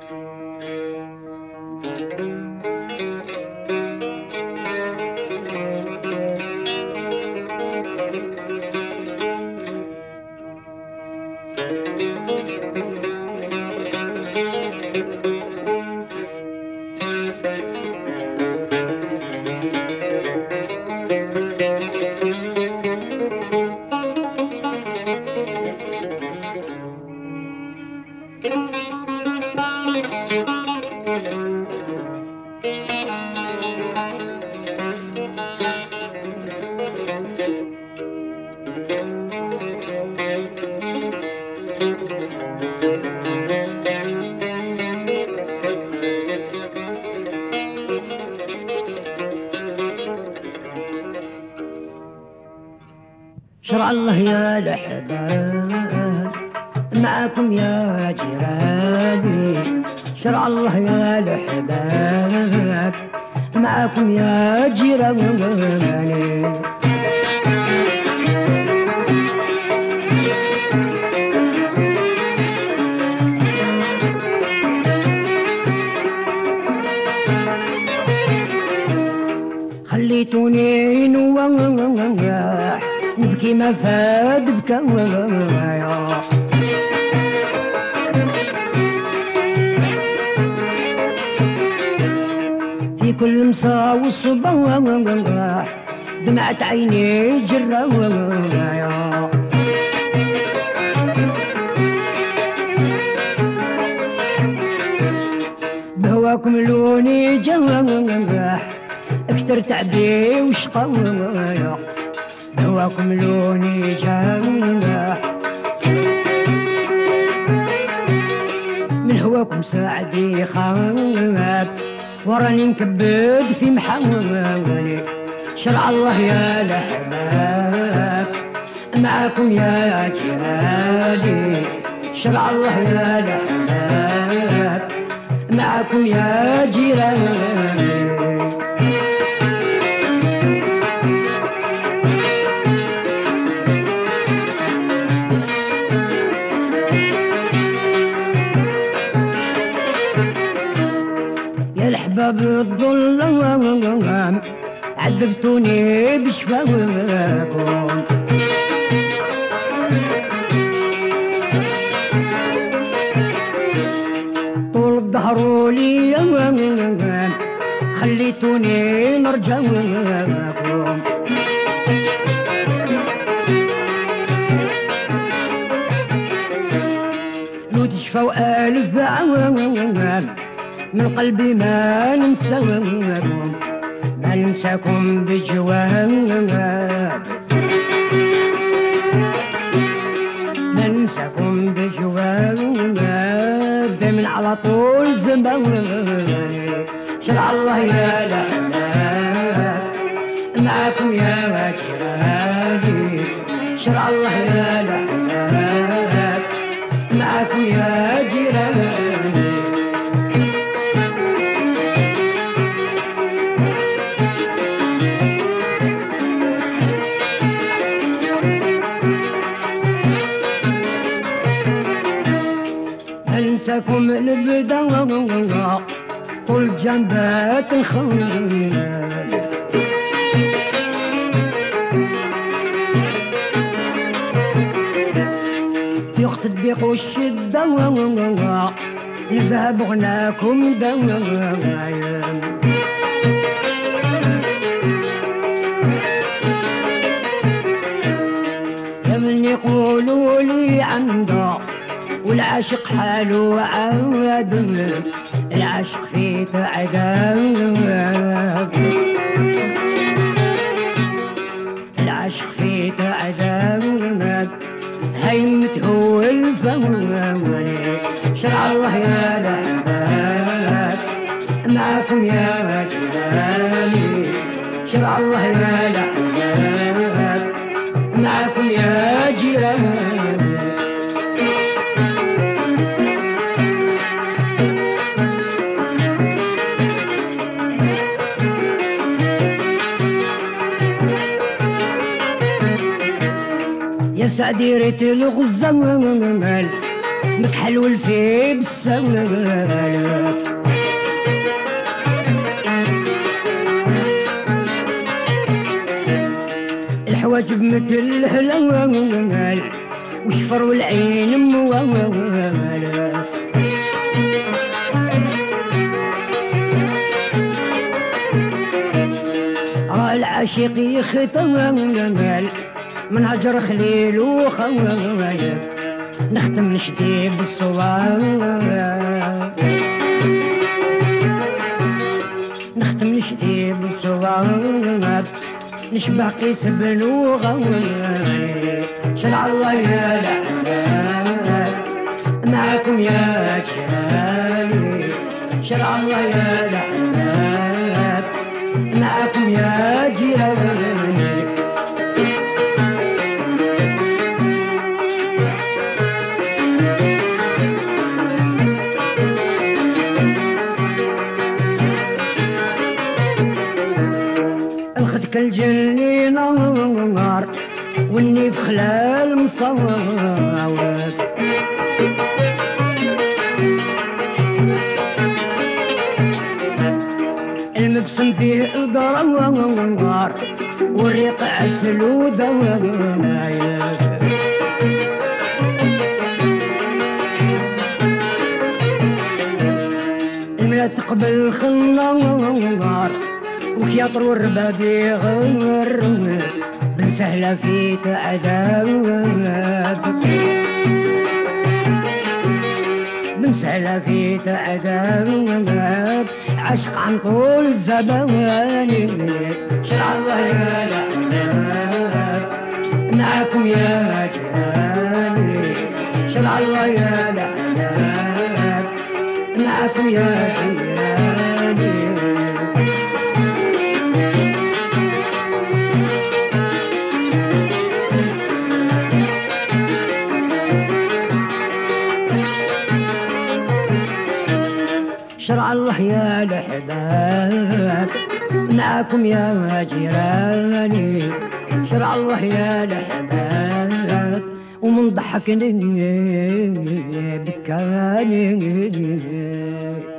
شرع الله يا الأحباب معكم يا جيراني، شرع الله يا الأحباب معكم يا جيراني. خليتوني نواح نبكي ما فاد بكوايا، في كل مسا والصباح دمعت عيني جرايا. بهواكم لوني جواح اكتر تعبي وشقايا، بهواكم لوني جواح من هواكم ساعدي خاب وراني نكبد في محاولي. شرع الله يا الأحباب معاكم يا جيراني، شرع الله يا الأحباب معاكم يا جيراني. الأحباب الظلام عذبتوني بشفاكم، طول الظهر لي خليتوني نرجع لكم. لو تشفوا ألف عام من قلبي ما ننساكم، ما ننساكم بجواب، ما ننساكم بجواب دايما على طول زمان. شرع الله يا الأحباب معاكم يا جيراني، شرع الله يا الأحباب معاكم يا جيراني. انساكم البدا طول جنبات الخيل، في وقت الضيق والشدة نذهب غناكم دوايا. يا من يقولوا لي عنده والعاشق حاله عاد، العاشق في تعذاب، العاشق في تعذاب هيمت هو الفوالي. شرع الله يا الأحباب معاكم يا جيراني، شرع الله يا الأحباب معاكم يا جيراني. يا سعديرة الغزال مكحل والفي بالسوالف الحواجب مثل الهلال وشفر والعين موالف العاشق يختال من هجر خليل وخوايف نختم نشدي بالصواب نختم نشدي بالصواب نشبه قيس بن وغوايف شرع الله يا الأحباب معكم يا جيراني شرع الله يا الأحباب معكم يا جيراني الخد كالجني نار والني في خلال مصوت المبسم فيه الضرار والريق عسل ودوايات الملا تقبل خنار وكياطر والرباب يغر بن سهلة في تعذاب بن سهلة في تعذاب عشق عن طول الزمان شرع الله يا الأحباب معكم يا جيراني شرع الله يا الأحباب معكم يا جيراني شرع الله يا الأحباب معكم يا جيراني شرع الله يا الأحباب ومن ضحكني بكاني